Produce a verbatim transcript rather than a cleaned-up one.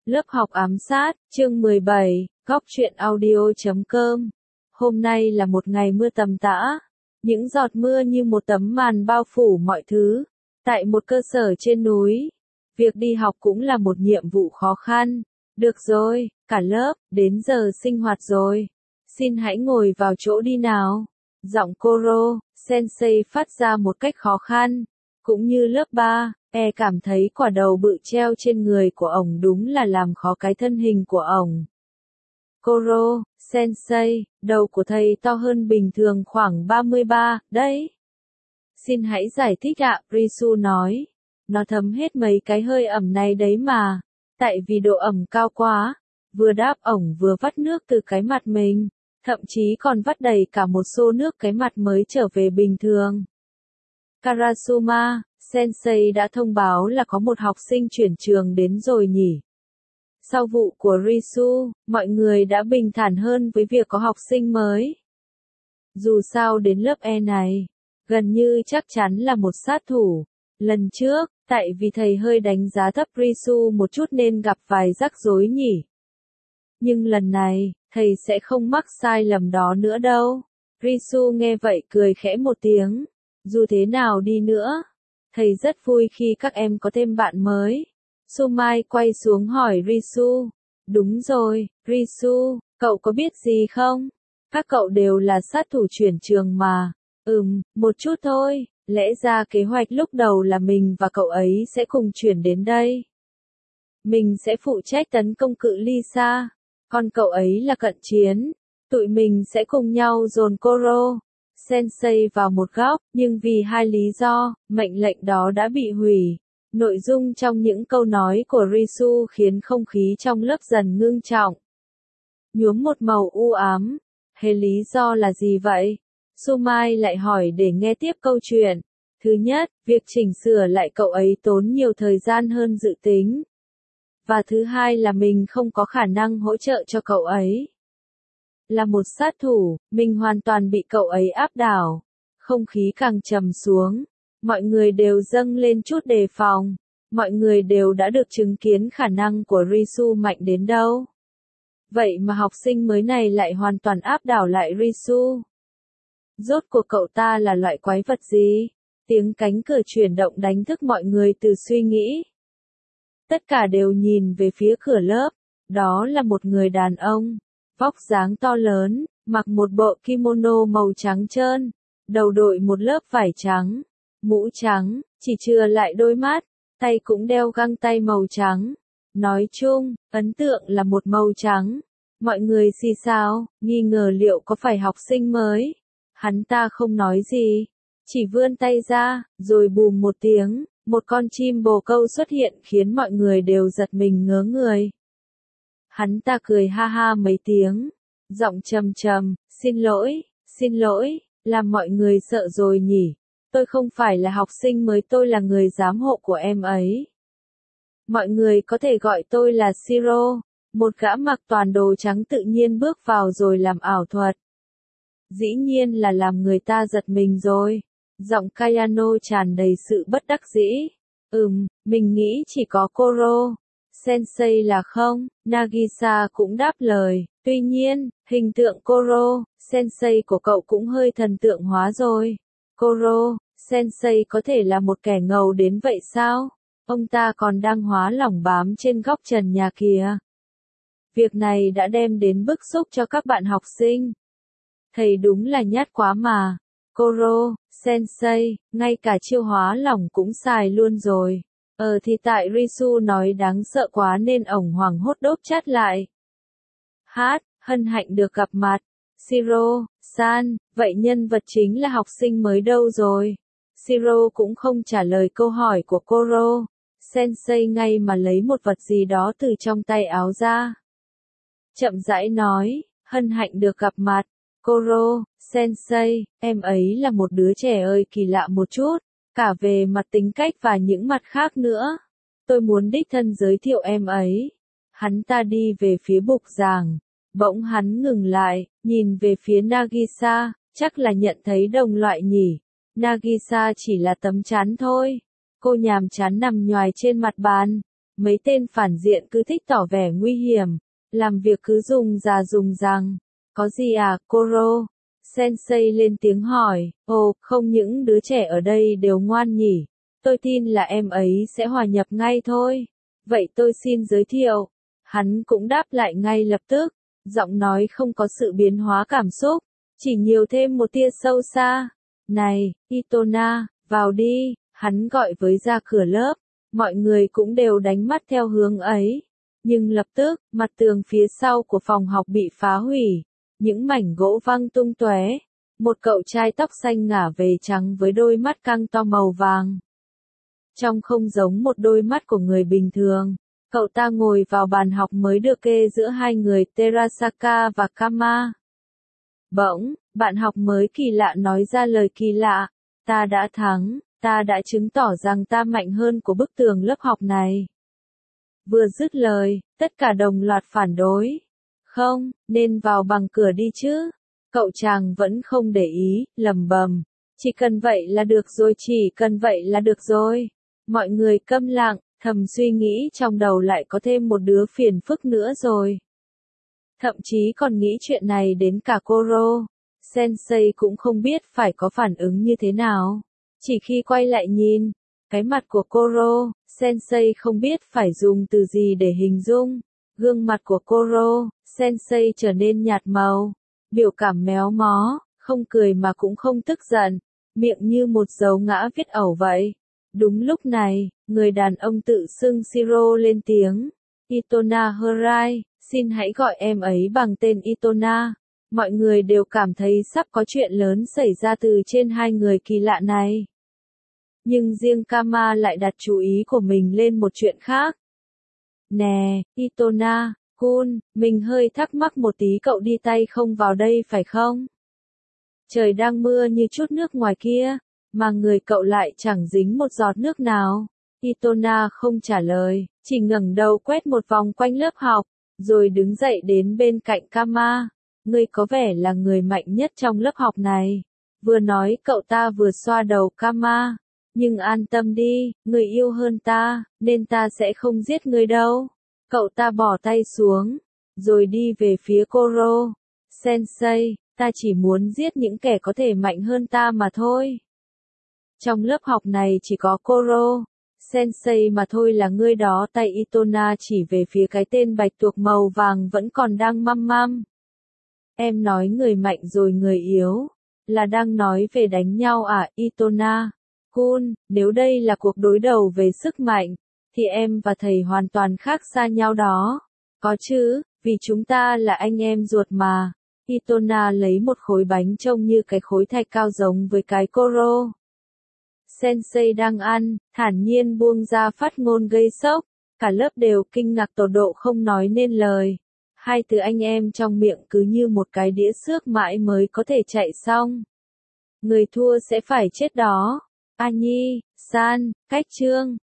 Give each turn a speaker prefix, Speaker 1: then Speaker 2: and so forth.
Speaker 1: Lớp học ám sát, chương mười bảy, góc truyện audio chấm com. Hôm nay là một ngày mưa tầm tã. Những giọt mưa như một tấm màn bao phủ mọi thứ. Tại một cơ sở trên núi, việc đi học cũng là một nhiệm vụ khó khăn. Được rồi, cả lớp, đến giờ sinh hoạt rồi. Xin hãy ngồi vào chỗ đi nào. Giọng Koro Sensei phát ra một cách khó khăn. Cũng như lớp ba, e cảm thấy quả đầu bự treo trên người của ổng đúng là làm khó cái thân hình của ổng. Koro Sensei, đầu của thầy to hơn bình thường khoảng ba mươi ba, đấy. Xin hãy giải thích ạ, Risu nói. Nó thấm hết mấy cái hơi ẩm này đấy mà. Tại vì độ ẩm cao quá. Vừa đáp ổng vừa vắt nước từ cái mặt mình. Thậm chí còn vắt đầy cả một xô nước cái mặt mới trở về bình thường. Karasuma Sensei đã thông báo là có một học sinh chuyển trường đến rồi nhỉ. Sau vụ của Risu, mọi người đã bình thản hơn với việc có học sinh mới. Dù sao đến lớp E này, gần như chắc chắn là một sát thủ. Lần trước, tại vì thầy hơi đánh giá thấp Risu một chút nên gặp vài rắc rối nhỉ. Nhưng lần này, thầy sẽ không mắc sai lầm đó nữa đâu. Risu nghe vậy cười khẽ một tiếng. Dù thế nào đi nữa, thầy rất vui khi các em có thêm bạn mới. Sumai quay xuống hỏi Risu. Đúng rồi, Risu, cậu có biết gì không? Các cậu đều là sát thủ chuyển trường mà. Ừm, một chút thôi, lẽ ra kế hoạch lúc đầu là mình và cậu ấy sẽ cùng chuyển đến đây. Mình sẽ phụ trách tấn công cự ly xa, còn cậu ấy là cận chiến. Tụi mình sẽ cùng nhau dồn Koro Sensei vào một góc, nhưng vì hai lý do, mệnh lệnh đó đã bị hủy. Nội dung trong những câu nói của Risu khiến không khí trong lớp dần ngưng trọng. Nhuốm một màu u ám. Hệ lý do là gì vậy? Sumai lại hỏi để nghe tiếp câu chuyện. Thứ nhất, việc chỉnh sửa lại cậu ấy tốn nhiều thời gian hơn dự tính. Và thứ hai là mình không có khả năng hỗ trợ cho cậu ấy. Là một sát thủ, mình hoàn toàn bị cậu ấy áp đảo. Không khí càng trầm xuống. Mọi người đều dâng lên chút đề phòng. Mọi người đều đã được chứng kiến khả năng của Risu mạnh đến đâu. Vậy mà học sinh mới này lại hoàn toàn áp đảo lại Risu. Rốt cuộc cậu ta là loại quái vật gì? Tiếng cánh cửa chuyển động đánh thức mọi người từ suy nghĩ. Tất cả đều nhìn về phía cửa lớp. Đó là một người đàn ông. Vóc dáng to lớn, mặc một bộ kimono màu trắng trơn. Đầu đội một lớp vải trắng. Mũ trắng, chỉ chừa lại đôi mắt. Tay cũng đeo găng tay màu trắng. Nói chung, ấn tượng là một màu trắng. Mọi người xì xào, nghi ngờ liệu có phải học sinh mới. Hắn ta không nói gì. Chỉ vươn tay ra, rồi bùm một tiếng. Một con chim bồ câu xuất hiện khiến mọi người đều giật mình ngớ người. Hắn ta cười ha ha mấy tiếng. Giọng trầm trầm, xin lỗi, xin lỗi, làm mọi người sợ rồi nhỉ. Tôi không phải là học sinh mới, tôi là người giám hộ của em ấy. Mọi người có thể gọi tôi là Shiro. Một gã mặc toàn đồ trắng tự nhiên bước vào rồi làm ảo thuật. Dĩ nhiên là làm người ta giật mình rồi. Giọng Kayano tràn đầy sự bất đắc dĩ. Ừm, mình nghĩ chỉ có Koro Sensei là không. Nagisa cũng đáp lời. Tuy nhiên, hình tượng Koro Sensei của cậu cũng hơi thần tượng hóa rồi. Koro Sensei có thể là một kẻ ngầu đến vậy sao? Ông ta còn đang hóa lỏng bám trên góc trần nhà kìa. Việc này đã đem đến bức xúc cho các bạn học sinh. Thầy đúng là nhát quá mà. Koro Sensei, ngay cả chiêu hóa lỏng cũng xài luôn rồi. Ờ thì tại Risu nói đáng sợ quá nên ổng hoảng hốt đốp chát lại. Hát, hân hạnh được gặp mặt. Shiro san, vậy nhân vật chính là học sinh mới đâu rồi? Shiro cũng không trả lời câu hỏi của Koro Sensei ngay mà lấy một vật gì đó từ trong tay áo ra. Chậm rãi nói, hân hạnh được gặp mặt. Koro Sensei, em ấy là một đứa trẻ ơi kỳ lạ một chút, cả về mặt tính cách và những mặt khác nữa. Tôi muốn đích thân giới thiệu em ấy. Hắn ta đi về phía bục giảng. Bỗng hắn ngừng lại, nhìn về phía Nagisa, chắc là nhận thấy đồng loại nhỉ. Nagisa chỉ là tấm chắn thôi. Cô nhàm chán nằm nhoài trên mặt bàn. Mấy tên phản diện cứ thích tỏ vẻ nguy hiểm, làm việc cứ dùng già dùng rằng. Có gì à, Koro? Sensei lên tiếng hỏi, ồ, không những đứa trẻ ở đây đều ngoan nhỉ. Tôi tin là em ấy sẽ hòa nhập ngay thôi. Vậy tôi xin giới thiệu. Hắn cũng đáp lại ngay lập tức, giọng nói không có sự biến hóa cảm xúc, chỉ nhiều thêm một tia sâu xa. Này, Itona, vào đi, hắn gọi với ra cửa lớp. Mọi người cũng đều đánh mắt theo hướng ấy. Nhưng lập tức, mặt tường phía sau của phòng học bị phá hủy. Những mảnh gỗ văng tung tóe. Một cậu trai tóc xanh ngả về trắng với đôi mắt căng to màu vàng. Trông không giống một đôi mắt của người bình thường. Cậu ta ngồi vào bàn học mới được kê giữa hai người Terasaka và Kama. Bỗng, bạn học mới kỳ lạ nói ra lời kỳ lạ. Ta đã thắng, ta đã chứng tỏ rằng ta mạnh hơn của bức tường lớp học này. Vừa dứt lời, tất cả đồng loạt phản đối. Không, nên vào bằng cửa đi chứ. Cậu chàng vẫn không để ý, lầm bầm. Chỉ cần vậy là được rồi, chỉ cần vậy là được rồi. Mọi người câm lặng, thầm suy nghĩ trong đầu lại có thêm một đứa phiền phức nữa rồi. Thậm chí còn nghĩ chuyện này đến cả Koro. Sensei cũng không biết phải có phản ứng như thế nào. Chỉ khi quay lại nhìn, cái mặt của Koro, Sensei không biết phải dùng từ gì để hình dung. Gương mặt của Koro, Sensei trở nên nhạt màu. Biểu cảm méo mó, không cười mà cũng không tức giận. Miệng như một dấu ngã viết ẩu vậy. Đúng lúc này, người đàn ông tự xưng Shiro lên tiếng. Itona Hirai, xin hãy gọi em ấy bằng tên Itona. Mọi người đều cảm thấy sắp có chuyện lớn xảy ra từ trên hai người kỳ lạ này. Nhưng riêng Kama lại đặt chú ý của mình lên một chuyện khác. Nè, Itona, Kun, mình hơi thắc mắc một tí, cậu đi tay không vào đây phải không? Trời đang mưa như chút nước ngoài kia, mà người cậu lại chẳng dính một giọt nước nào. Itona không trả lời, chỉ ngẩng đầu quét một vòng quanh lớp học, rồi đứng dậy đến bên cạnh Kama. Ngươi có vẻ là người mạnh nhất trong lớp học này. Vừa nói cậu ta vừa xoa đầu Kama. Nhưng an tâm đi, người yêu hơn ta, nên ta sẽ không giết ngươi đâu. Cậu ta bỏ tay xuống, rồi đi về phía Koro. Sensei, ta chỉ muốn giết những kẻ có thể mạnh hơn ta mà thôi. Trong lớp học này chỉ có Koro. Sensei mà thôi là ngươi đó. Tay Itona chỉ về phía cái tên bạch tuộc màu vàng vẫn còn đang măm măm. Em nói người mạnh rồi người yếu. Là đang nói về đánh nhau à, Itona? Kun, nếu đây là cuộc đối đầu về sức mạnh, thì em và thầy hoàn toàn khác xa nhau đó. Có chứ, vì chúng ta là anh em ruột mà. Itona lấy một khối bánh trông như cái khối thạch cao giống với cái Koro. Sensei đang ăn, thản nhiên buông ra phát ngôn gây sốc. Cả lớp đều kinh ngạc tột độ không nói nên lời. Hai từ anh em trong miệng cứ như một cái đĩa xước mãi mới có thể chạy xong. Người thua sẽ phải chết đó. A Nhi, San, Cách Trương.